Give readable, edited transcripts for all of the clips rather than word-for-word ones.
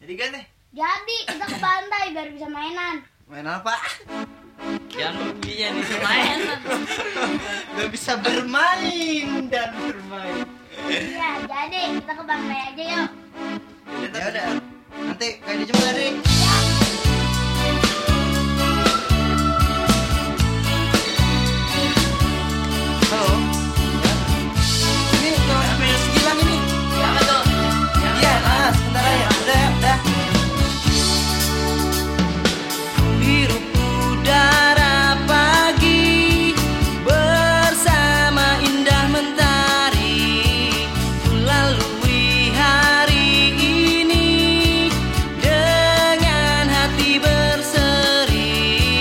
Jadi kan nih? Jadi kita ke pantai biar bisa mainan. Main apa? Jangan ruginya nih mainan. Gak bisa bermain dan bermain. Iya, jadi kita ke pantai aja yuk. Ya udah. Nanti kayak dijemput dari. Halo. Ini kawan sepeda segilang ini. Siapa tuh? Iya, sebentar aja. Udah. Hirup udara pagi bersama indah mentari, lalui hari ini dengan hati berseri.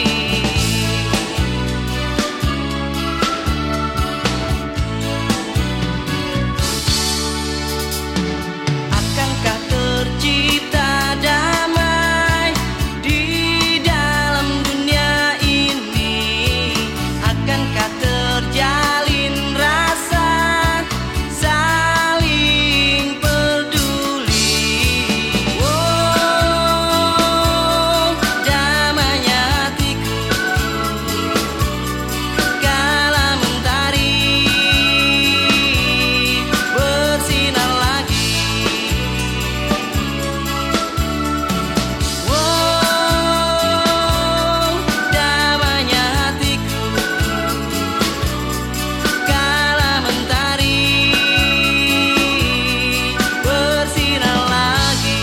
Akankah tercipta damai di dalam dunia ini? Akankah terjalin rasa saling peduli? Oh, damainya hatiku kala mentari bersinar lagi. Wow, damainya hatiku kala mentari bersinar lagi.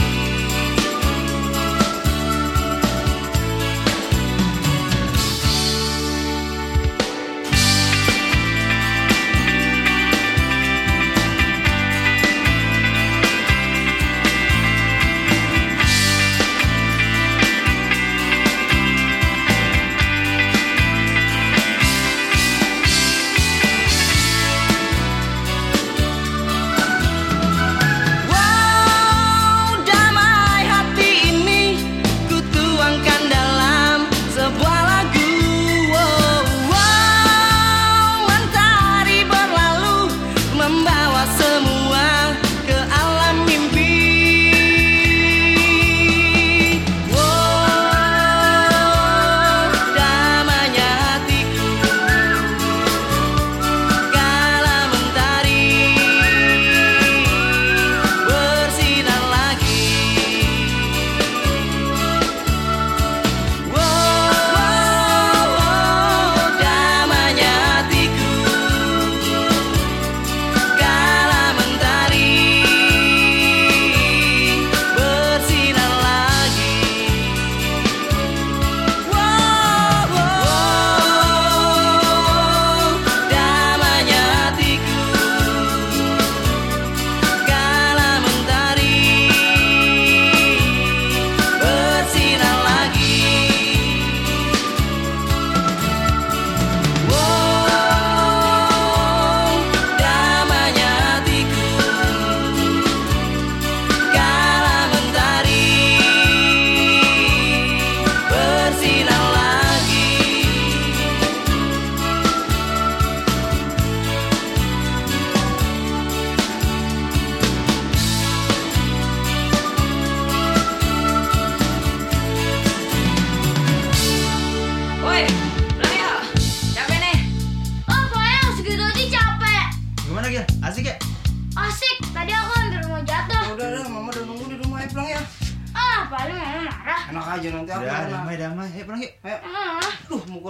Wow, damai hati ini ku tuangkan dalam sebuah lagu. Wow, wow, mentari berlalu membawa semua ke alam mimpi. Wow, damainya hatiku kala mentari bersinar lagi. Wow, damainya hatiku kala mentari bersinar lagi. Wow, damainya hatiku kala mentari bersinar lagi. Wow, damainya hatiku kala mentari bersinar lagi. Woi, pulang ya. Capek nih. Oh, sayang segitu aja capek. Gimana Gil? Asik ya? Asik, tadi aku hampir mau jatuh. Udah, mama udah nunggu di rumah. Ayo pulang ya. Ah, paling mama marah. Enak aja nanti aku. Damai. Ayo pulang yuk. Ayo. Ah. Duh, mukul.